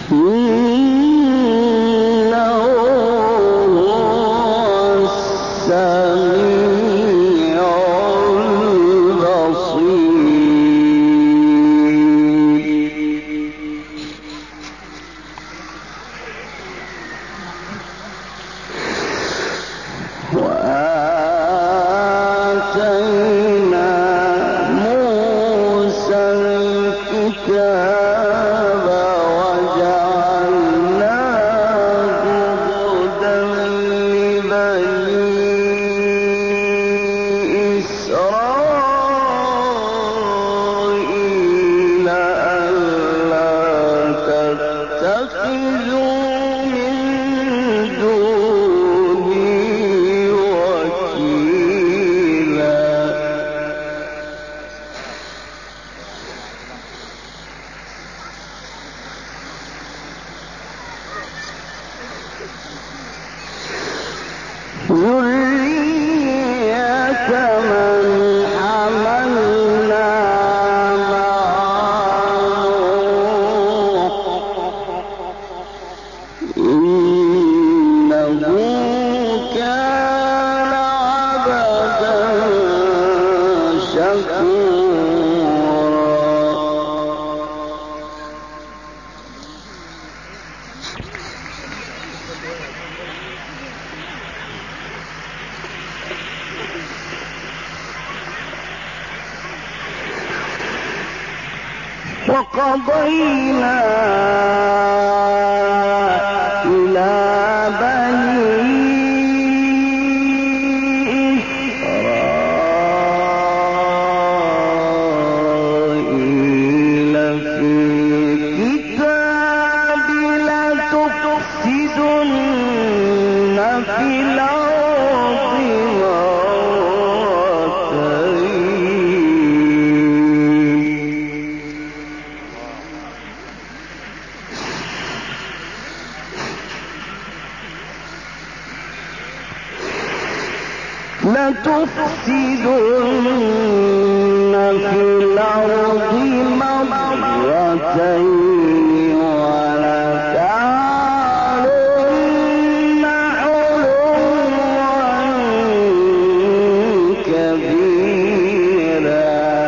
وقضينا إلى بني إسرائيل في الكتاب لتفسدن في الأرض مرتين ولتعلن علوا كبيرا.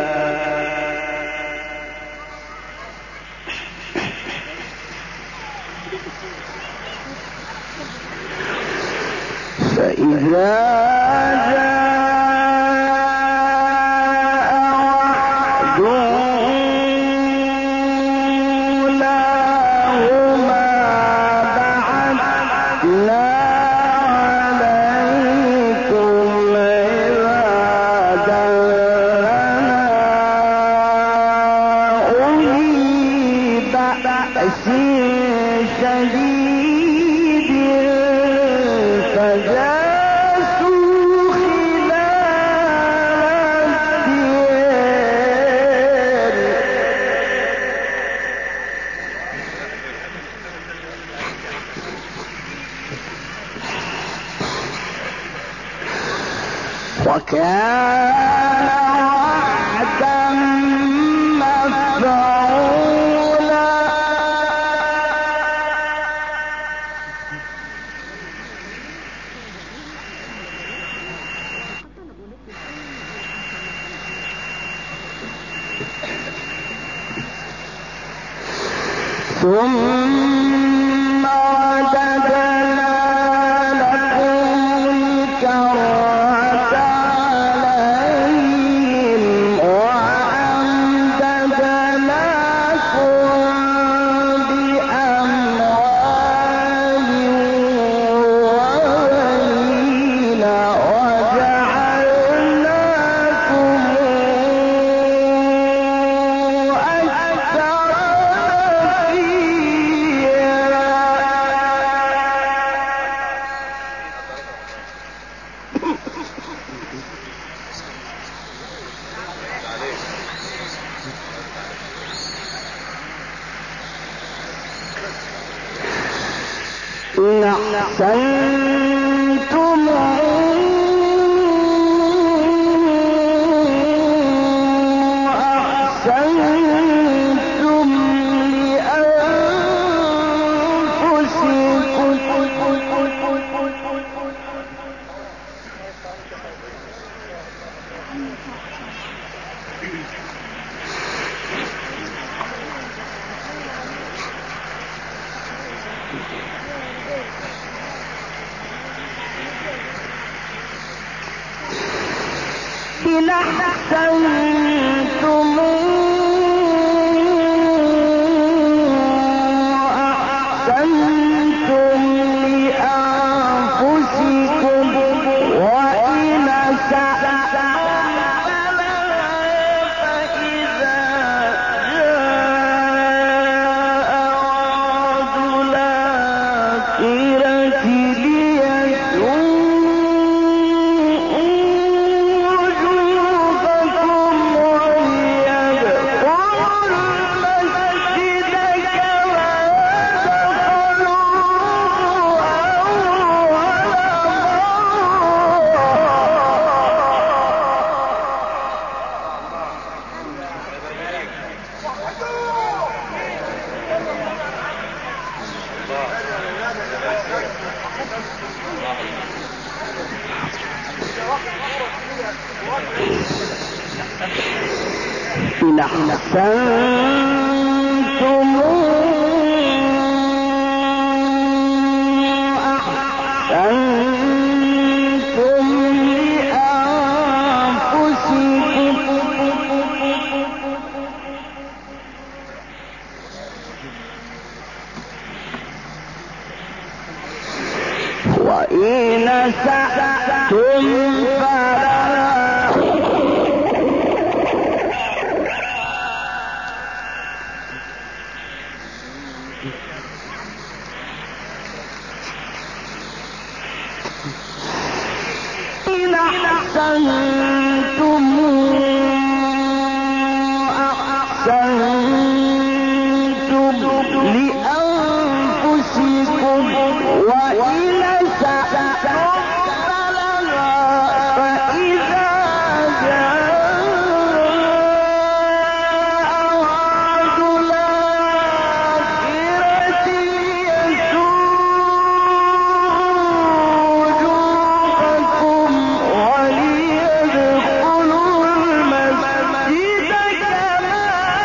فإذا وكان وعدا مفعولا. ثم رددنا لكم الكرة عليهم وأمددناكم بأموال وبنين وجعلناكم أكثر إن أحسنتم أحسنتم لأنفسكم إن أحسنتم أحسنتم لأنفسكم وإن أسأتم إن أحسنتم أحسنتم لأنفسكم وإن أسأتم فلها فإذا جاء وعد الآخرة يسوء وليدخلوا المسجد كما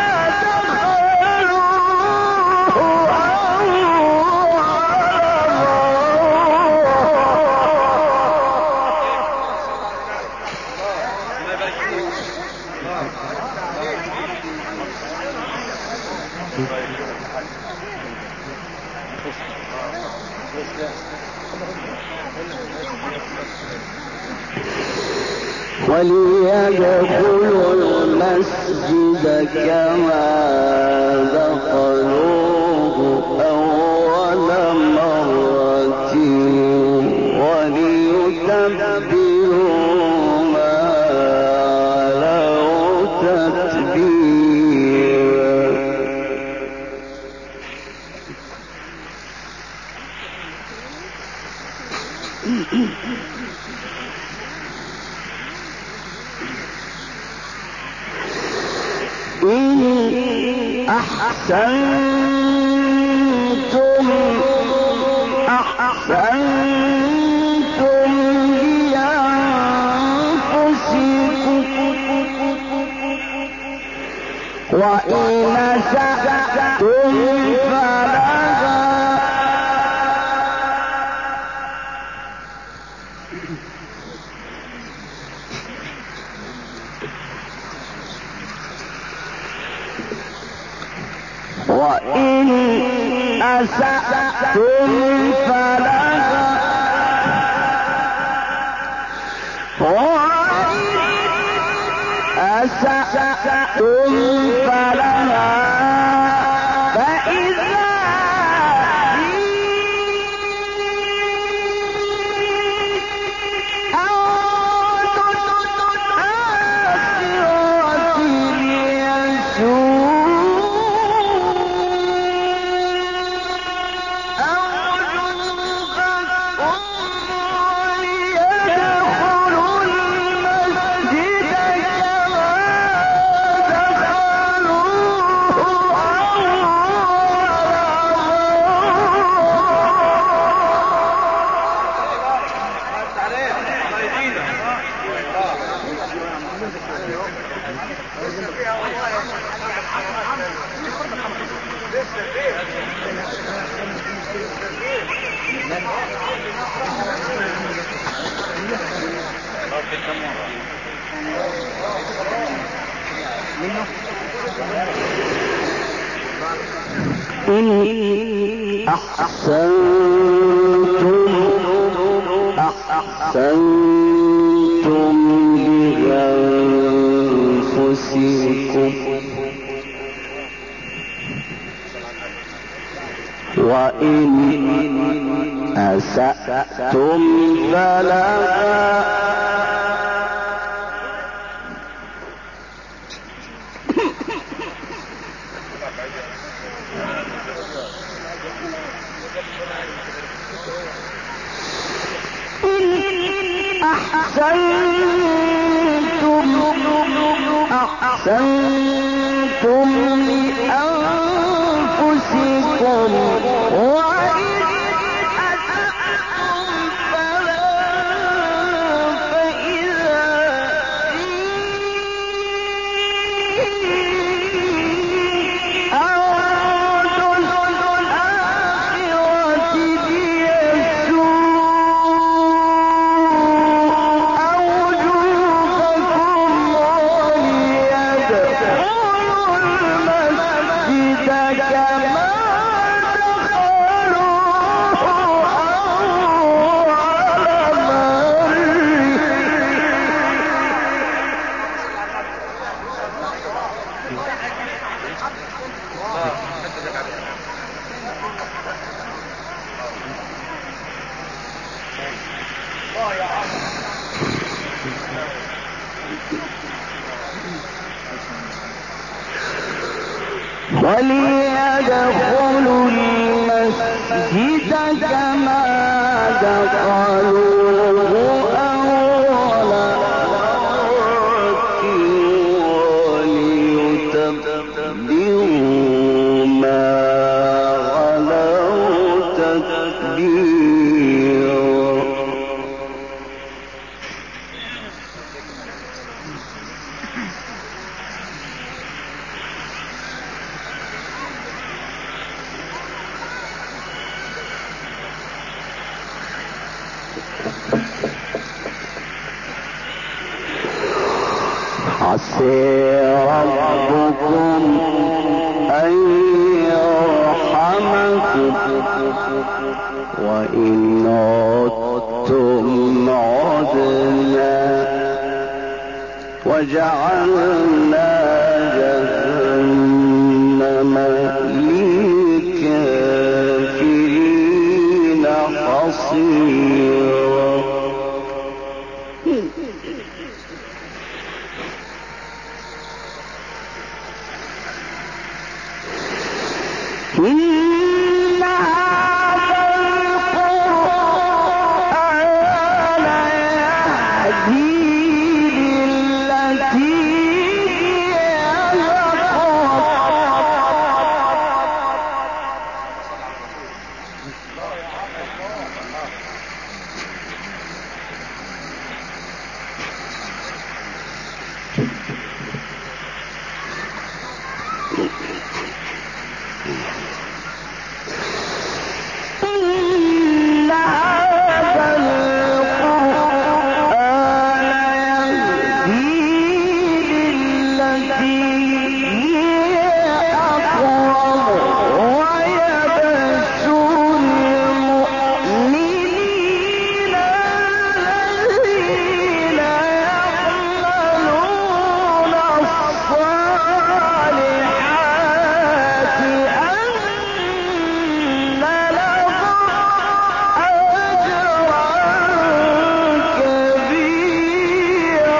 وليدخلوا المسجد كما دخلوه أول مرة وليتبروا ما علوا تتبيرا. إن أحسنتم أحسنتم لأنفسكم وإن أسأتم فلها وإن أسأتم فلها وإن أسأتم فلها فإذا إن أحسنتم أحسنتم لأنفسكم وإن أسأتم فلها أحسنتم أحسنتم لأنفسكم وإن وليدخلوا المسجد كما دخلوه أول مرة وليتبروا ما غلوا تتبيرا. عسى ربكم أن يرحمكم وإن عدتم عدنا وجعلنا جهنم للكافرين حصيرا. إن هذا القرآن يهدي للتي هي أقوم. إن هذا القرآن يهدي للتي هي أقوم ويبشر المؤمنين الذين يعملون الصالحات أن لهم أجرا كبيرا.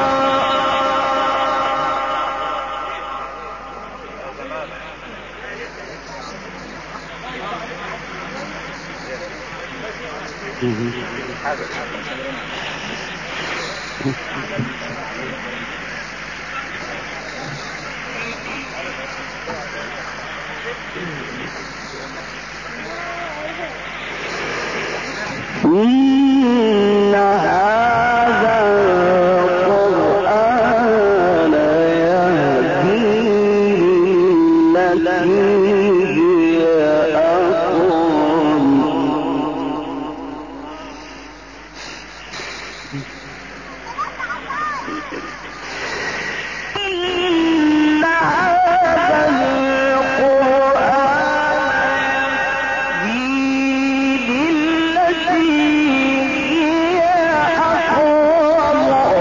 إن هذا القرآن يهدي للتي هي أقوم إن هذا القرآن يهدي للتي هي أقوم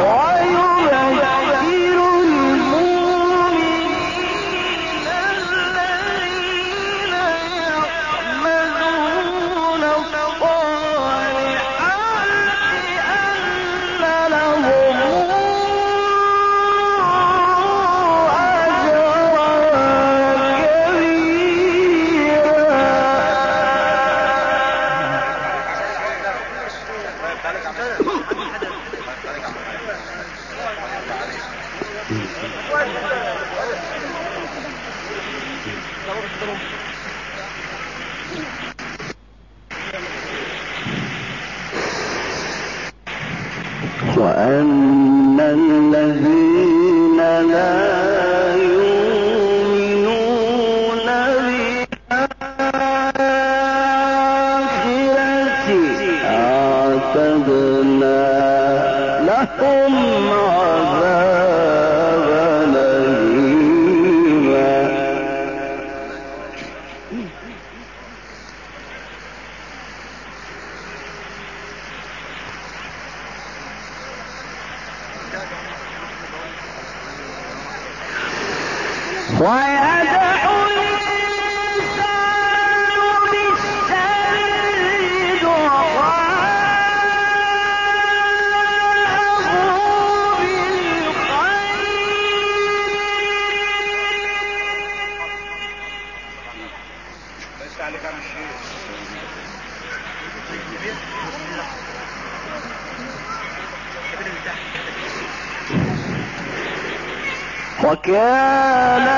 ويبشر المؤمنين الذين يعملون الصالحات أن لهم وأن الذين لا يؤمنون بالآخرة أعتدنا لهم عذابا أليما. وكان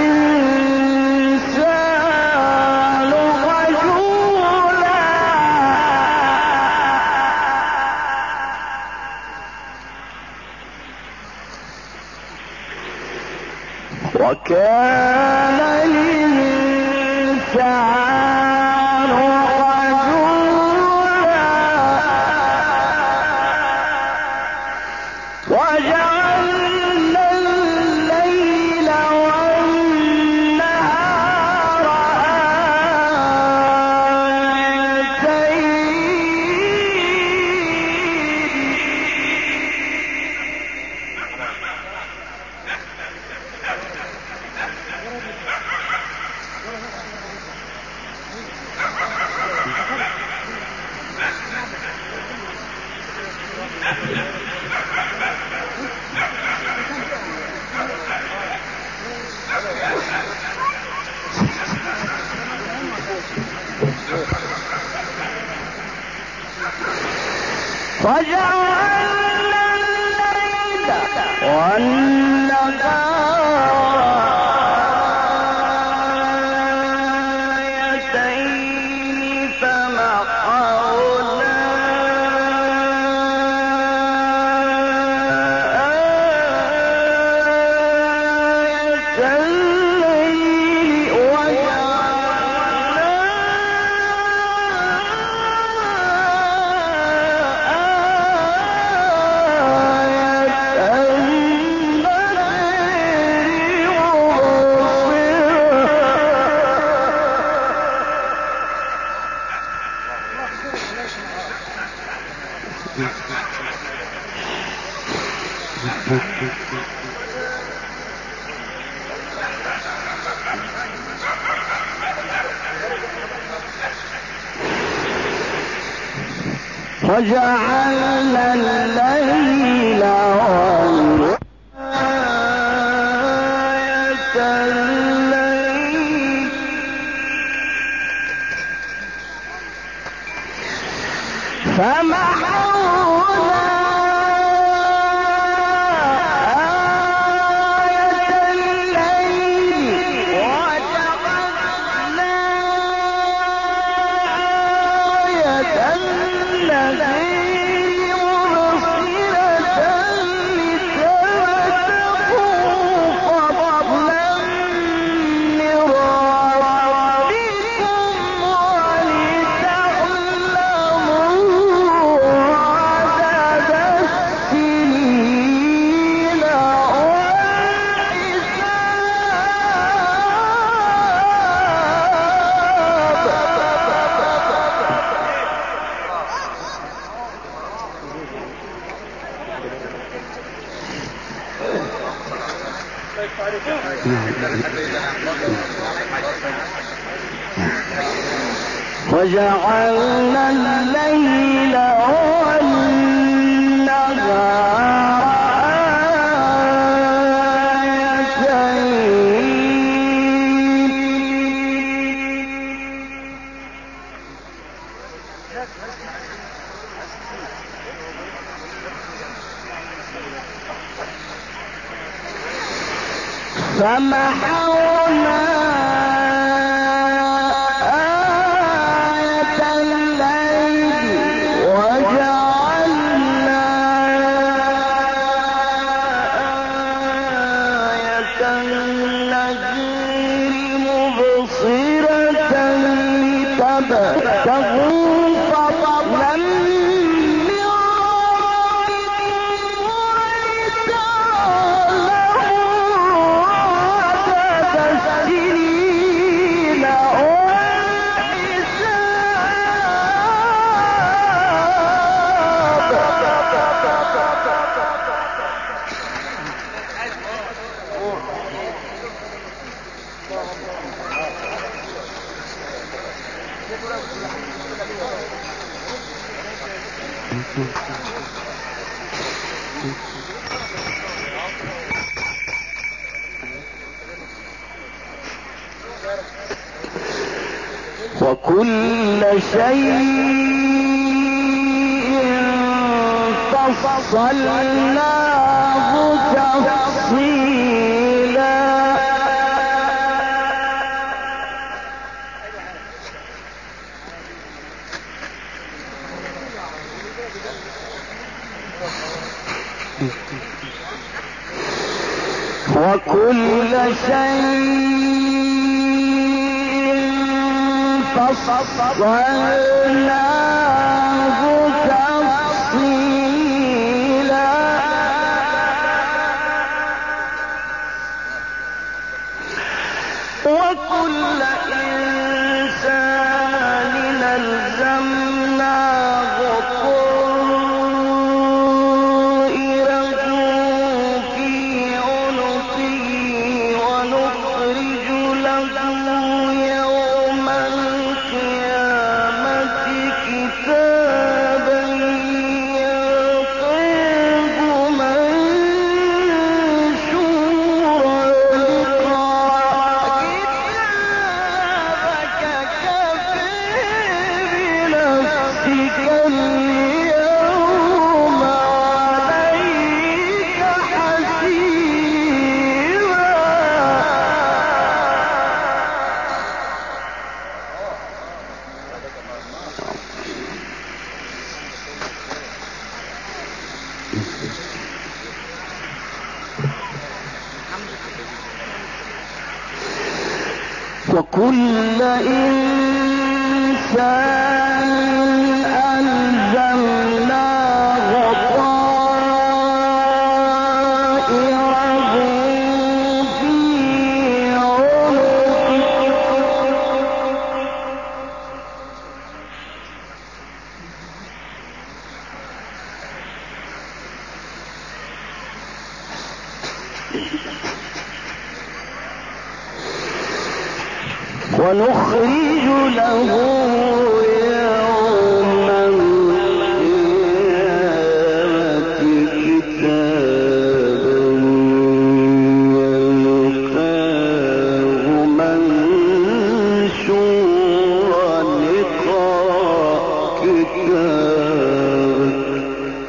الإنسان رجولا وكان الإنسان رجولا وجعلنا الليل والنهار وجعلنا الليل والنهار آيتين فمحونا آية الليل وجعلنا الليل آية الليل فمحونا آية الليل وجعلنا آية الذي مبصرة لتبتغوا فضلا من ربكم ولتعلموا عدد السنين وجعلنا الليل والنهار آيتين فمحونا آية الليل وجعلنا آية النهار مبصرة لتبتغوا فضلا من ربكم ولتعلموا عدد وكل شيء فصلناه تفصيلا وكل شيء فصلناه تفصيلا وكل إنسان ألزمناه طائره في عنقه ونخرج له يوم القيامة كتابا يلقاه منشورا كتابك كفى بنفسك اليوم عليك حسيبا وكل إنسان ألزمناه طائره في عنقه ونخرج له يوم القيامة كتابا يلقاه منشورا اقرأ كتابك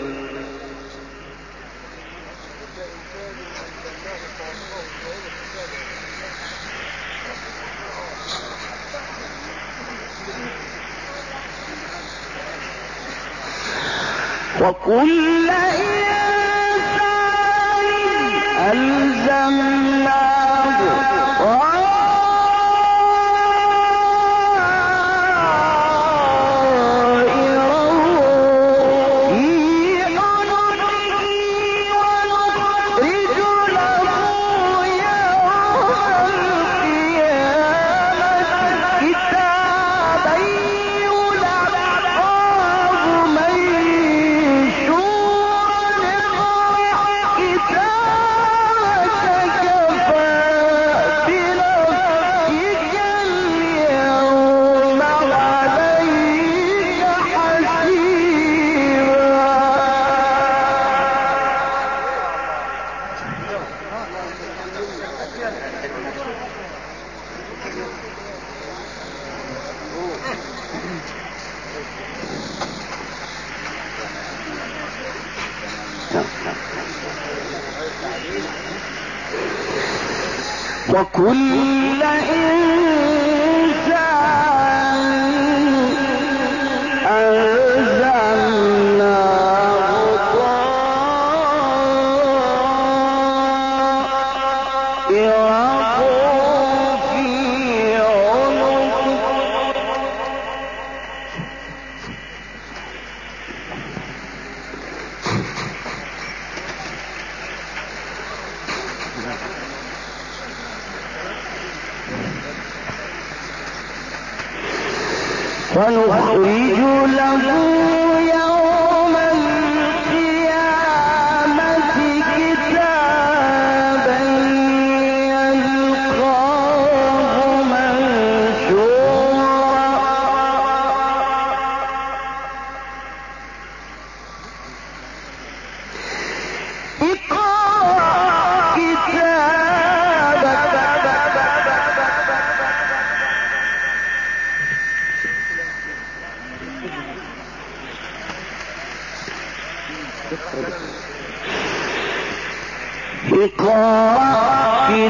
وكل إنسان ألزمناه طائره في عنقه ونخرج له يوم القيامة كتابا يلقاه منشورا اقرأ كتابك كفى بنفسك اليوم عليك حسيبا وكل إنسان ألزمناه طائره في عنقه ونخرج له يوم القيامة كتابا يلقاه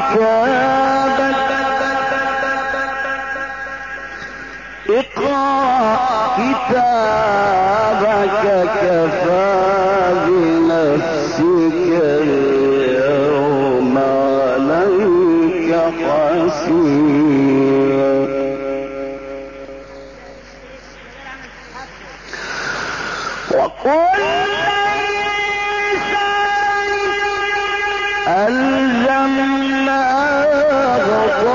كتابك اقرأ كتابك كفى بنفسك اليوم عليك حسيبا وكل إنسان ألزمناه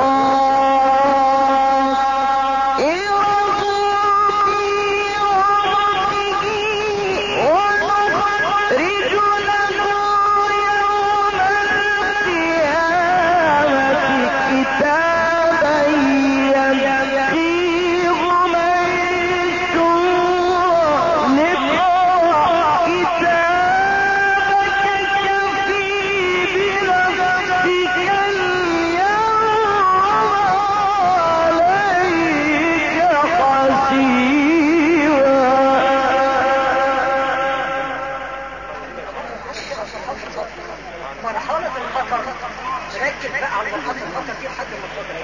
طائره في عنقه ونخرج له يوم القيامة كتابا يلقيه منشورا مرحلة الخطر ركز بقى على مرحلة الخطر دي لحد ما الخطر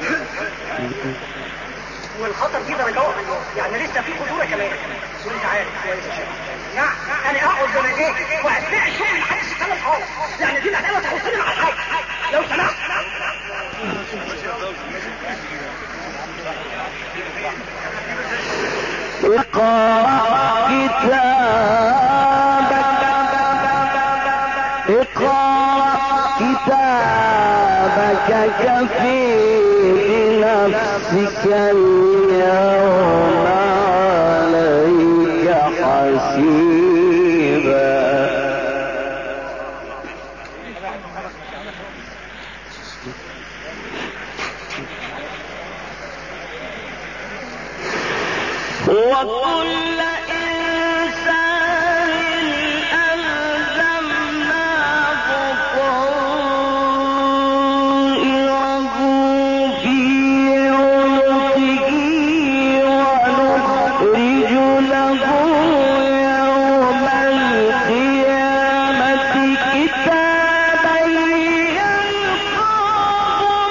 والخطر دي درجات يعني لسه في خطورة كمان وانت عارف كويس يا شباب. نعم انا اقعد زي ما ايه واثناء الشغل محدش يتكلم خالص يعني دي الاسئله تخصني مع الحاج لو سمحت. اقرأ كتابك كفي بنفسك اليوم عليك حسيبا وكل إنسان ألزمناه طائره في عنقه ونخرج له يوم القيامة كتابا يلقاه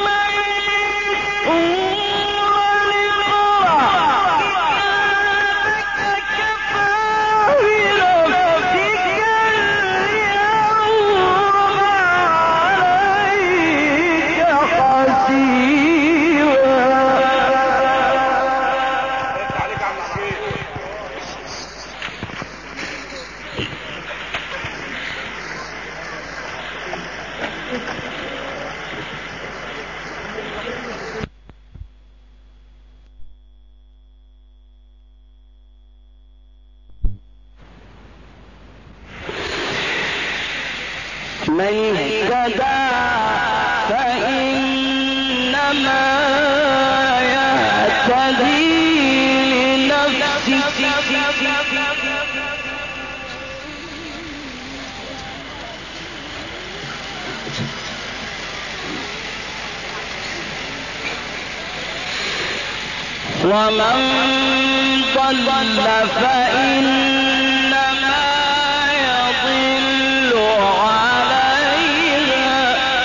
من اهتدى فإنما يهتدي لنفسه ومن ضل فإنما يضل عليها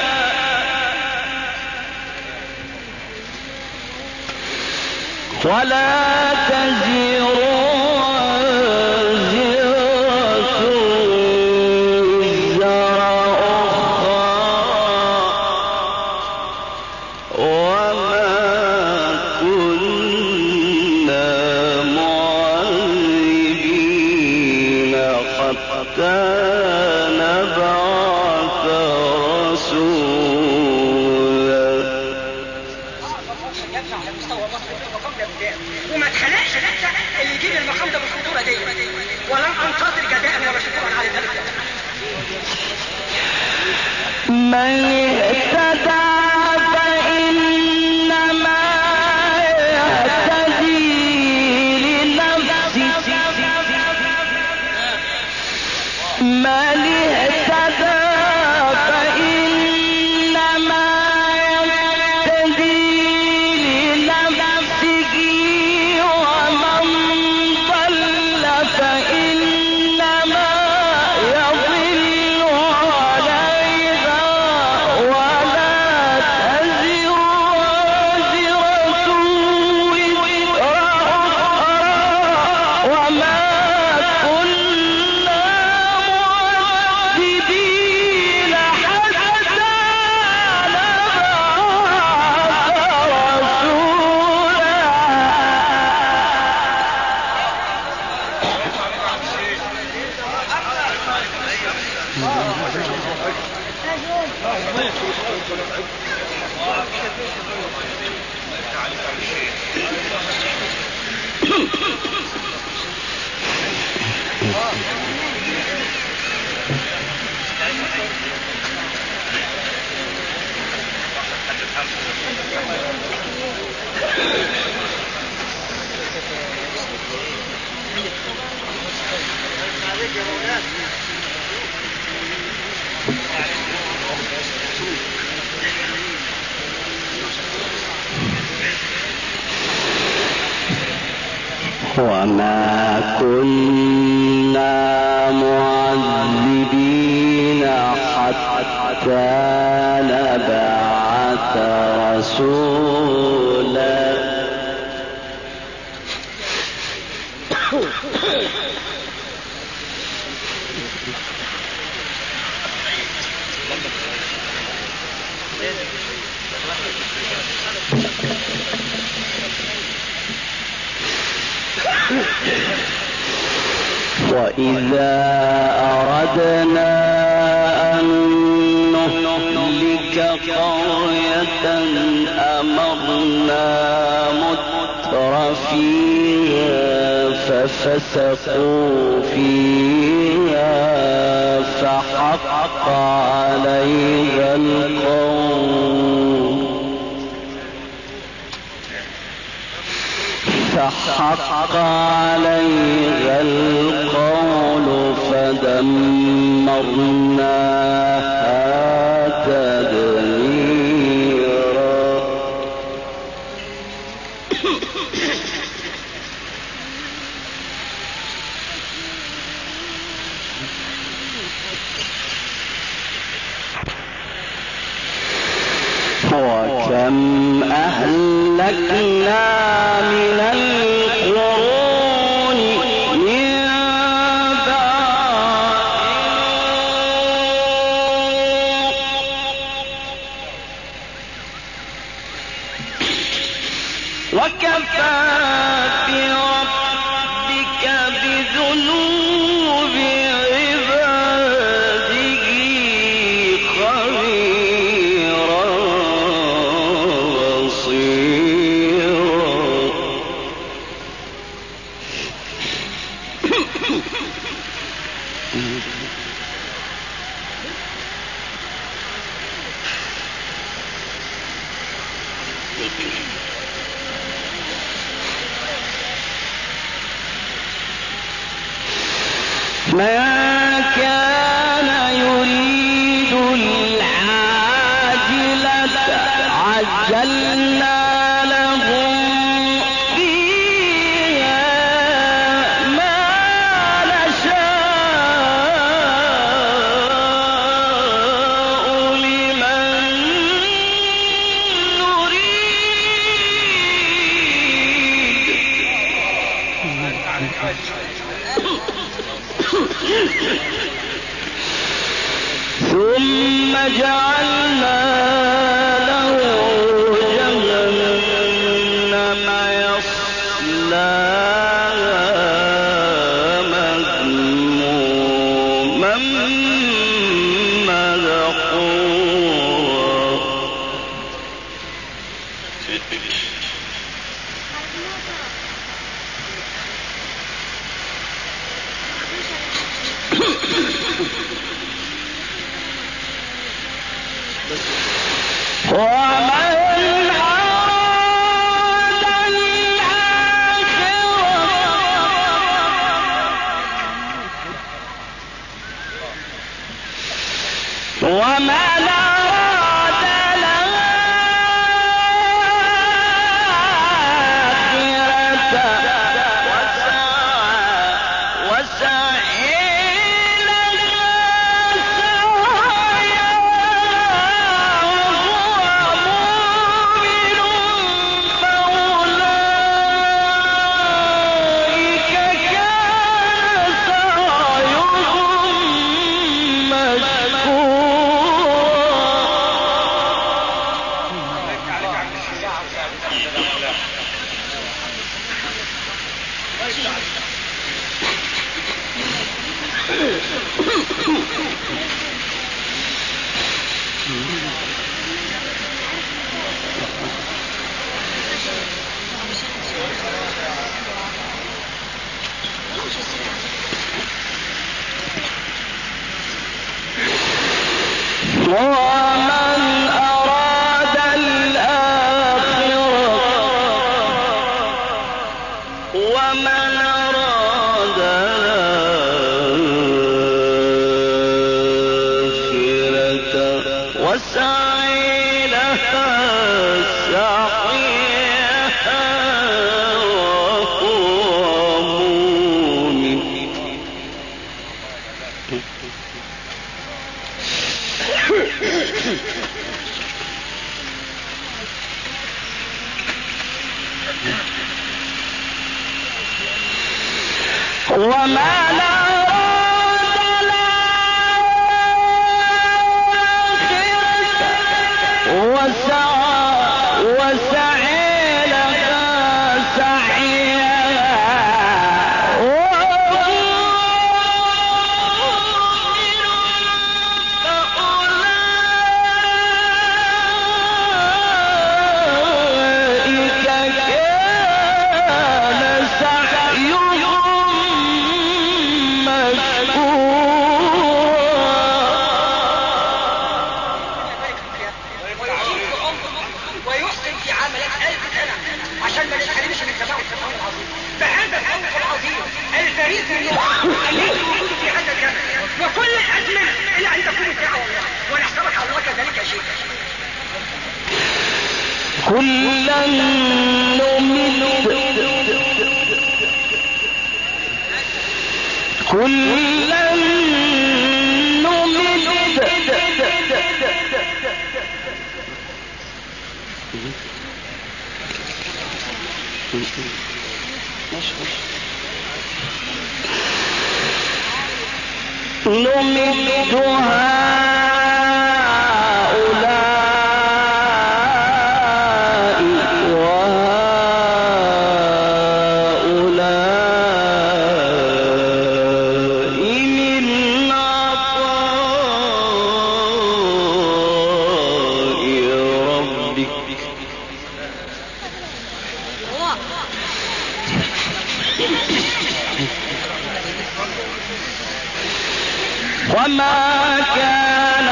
ولا تزر وازرة وزر أخرى وما كنا معذبين حتى نبعث رسولا. على مستوى مصر المقام ده بداية وما اتخلقش لسه اللي يجيب المقام ده بالخطوره دي ولم انتظر جزاء ولا شكورا على ذلك. من اهتدى فإنما يهتدي لنفسه من اهتدى فإنما يهتدي لنفسه ومن ضل فإنما يضل عليها ولا وما كنا معذبين حتى نبعث رسولا. وإذا أردنا أن نهلك قرية أمرنا متر فيها ففسقوا فيها فحق عليها القول فدمرناها تدميرا. وكم أهلكنا من القرون من وكفى بربك بذنوب عباده خبيرا بصيرا. ما كان يريد العاجلة عجلنا لهم فيها ما نشاء لمن ثم جعلنا له جهنم يصلاها مذموما مدحورا. ومن أراد الآخرة ومن أراد الآخرة وسعى لها سعيها وهو وما نراد الآخرة وسعي لها سعيها وكل الأزمنة إلى أن تكون الدعوة الله ونحسبك على الله كذلك شيء. كلا نمد نمد هؤلاء وهؤلاء من عطاء ربك وما كان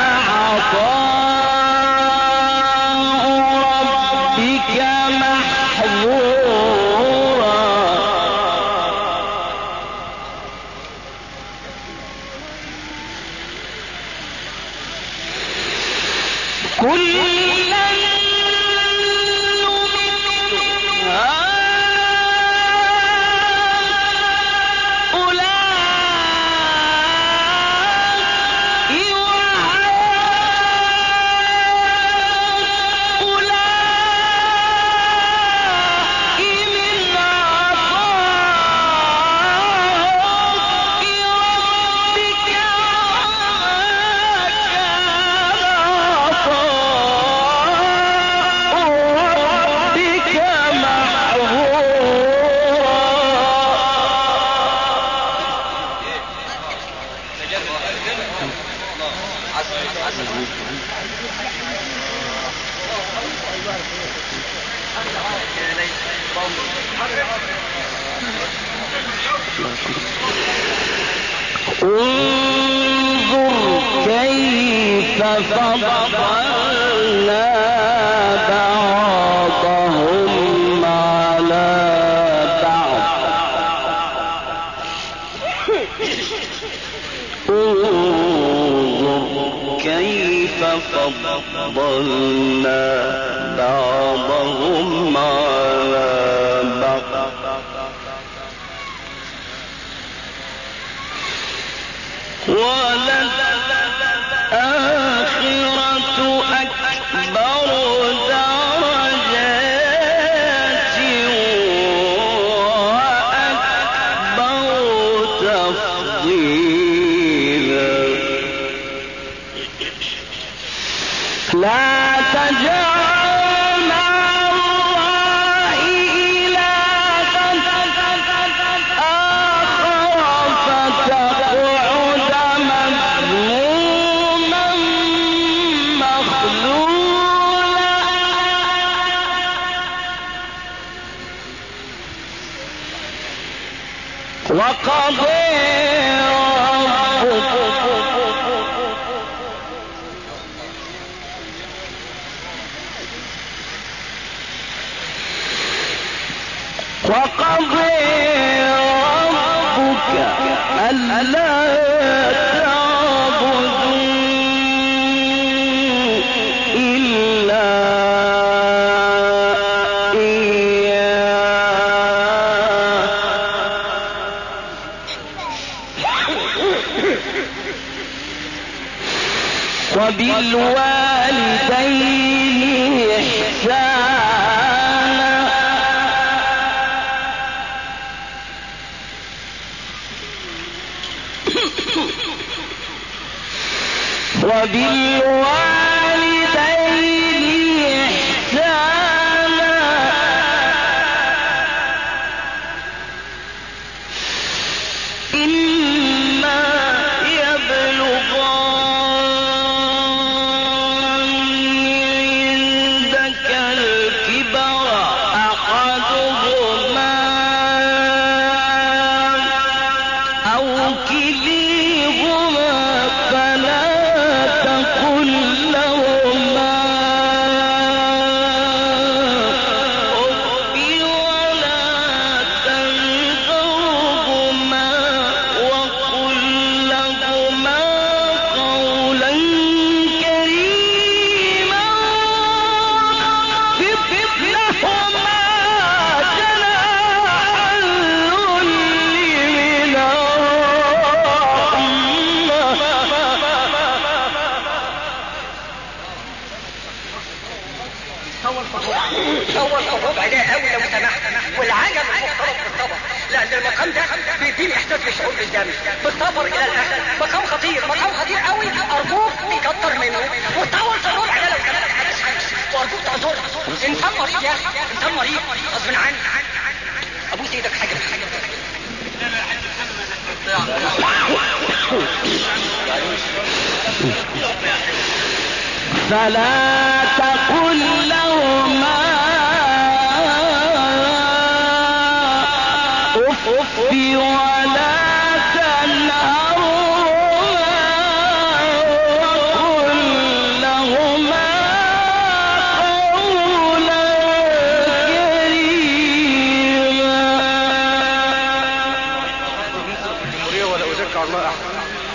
عطاء ربك محظورا كلا انظر كيف فضلنا بعضهم على بعض انظر كيف فضلنا بعضهم على بعض وللآخرة أكبر درجات وأكبر تفضيلا لا تجعل مع الله إلها آخر فتقعد مذموما مخذولا وقضى ربك ألا تعبدوا إلا إياه وبالوالدين إحسانا وبالوالدين إحسانا إما يبلغن عندك الكبر أحدهما أو كليهما فلا تقل لهما أف ولا تنهرهما وقل لهما قولا كريما واخفض لهما جناح الذل من طول الربع ده قوي لو سمحت، والعجب المفترض بالصبر، لان المقام ده بيديني احساس بالشعور بالدم بالصبر الى الاخر. مقام خطير، مقام خطير قوي، ارجوك تكتر منه وطول في الربع ده لو سمحت يا حاج حمش، وارجوك تعذر. انسان مريض يا اخي، انسان مريض غصب عني. ابوس ايدك حاجه فلا تقل لهما أف ولا تنهرهما وقل لهما قولا كريما. ولا أذكر الله أحد.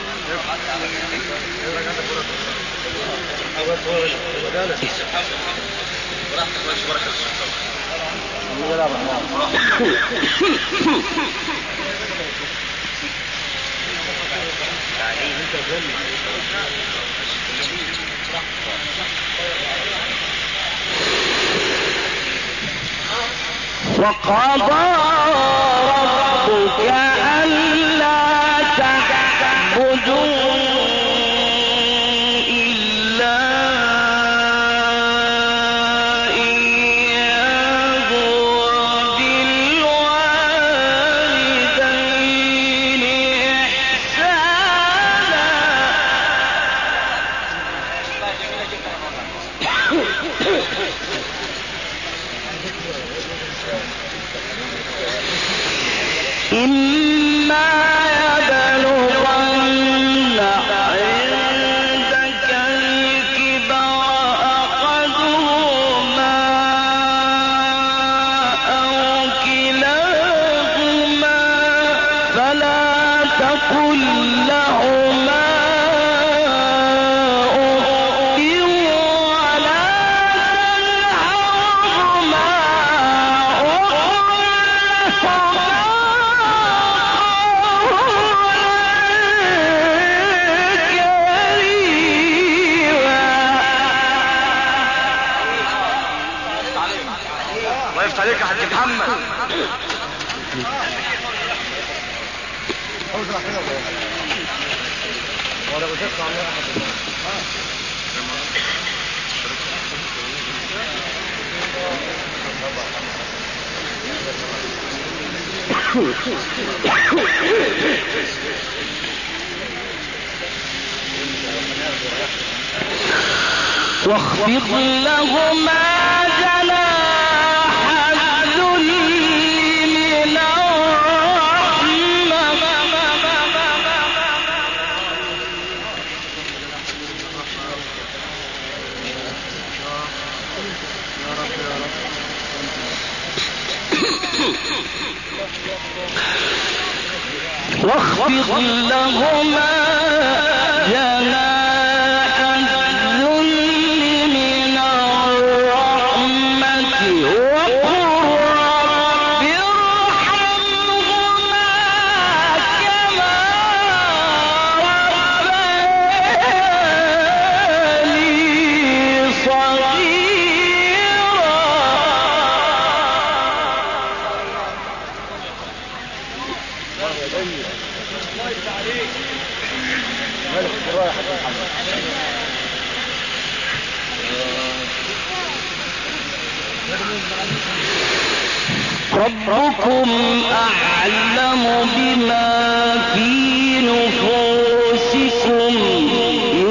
وقضى ربك ألا تعبدوا إلا إياه وبالوالدين إحسانا إما يبلغن عندك الكبر أحدهما أو كلاهما فلا تقل لهما أف ولا تنهرهما وقفت عليك يا حاج محمد. ولا أذكر الله أحد. واخفض لهما جناح الذل من الرحمة واخفض لهما جناح الذل من الرحمة وقل رب ارحمهما كما ربياني صغيرا. ربكم أعلم بما في نفوسكم إن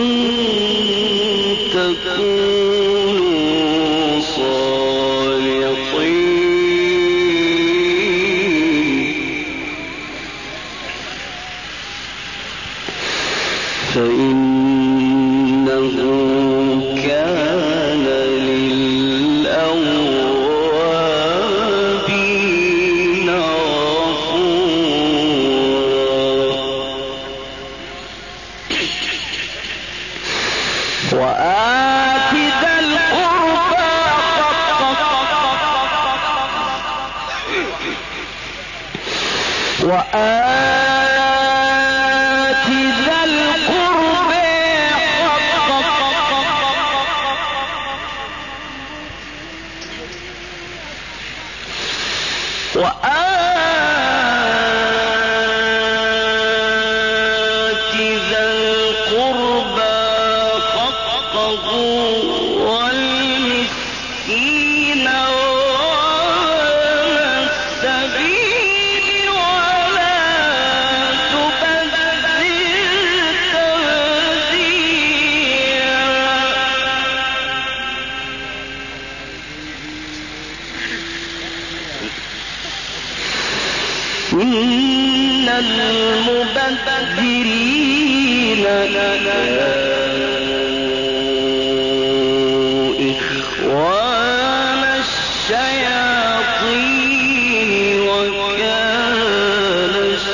تكونوا صالحين فإنه كان للأوابين غفورا وآت ذا القربى حقه والمسكين وابن السبيل ولا تبذر تبذيرا إن المبذرين إخوان الشياطين وكان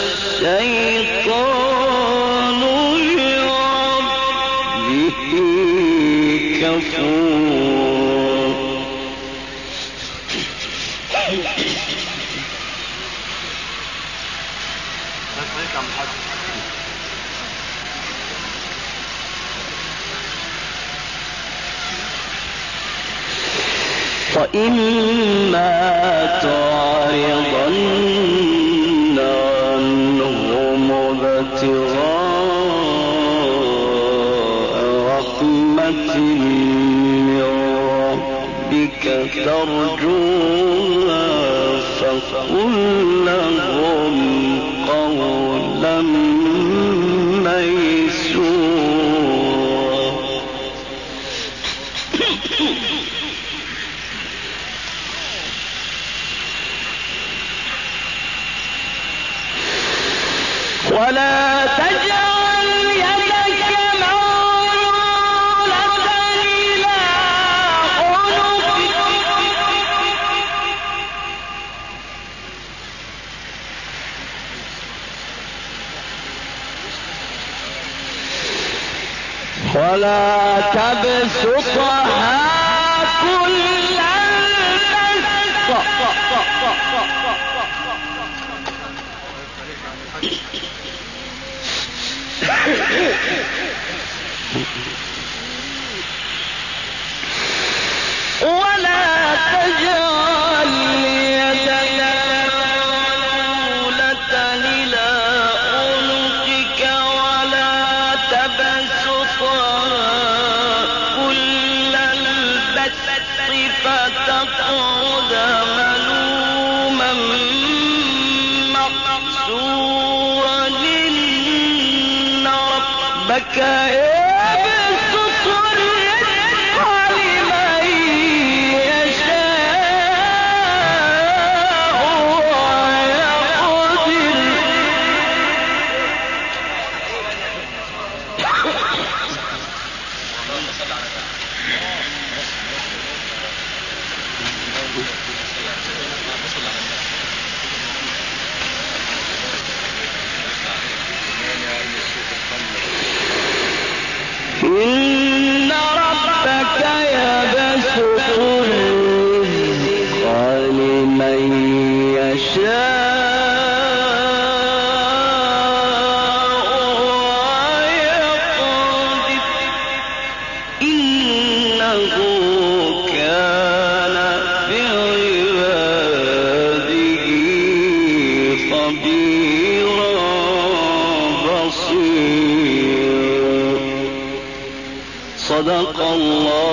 الشيطان لربه كفورا وإما تعرضن عنهم ابتغاء رحمة من ربك ترجوها فقل لهم قولا ميسورا ولا تجعل يدك مغلولة إلى عنقك ولا تبسطها كل البسط ولا تجعل يدك مغلولة إلى عنقك ولا تبسطها كل البسط فتقعد ملوما محسورا إن ربك يبسط الرزق لمن يشاء ويقدر بصير. صدق الله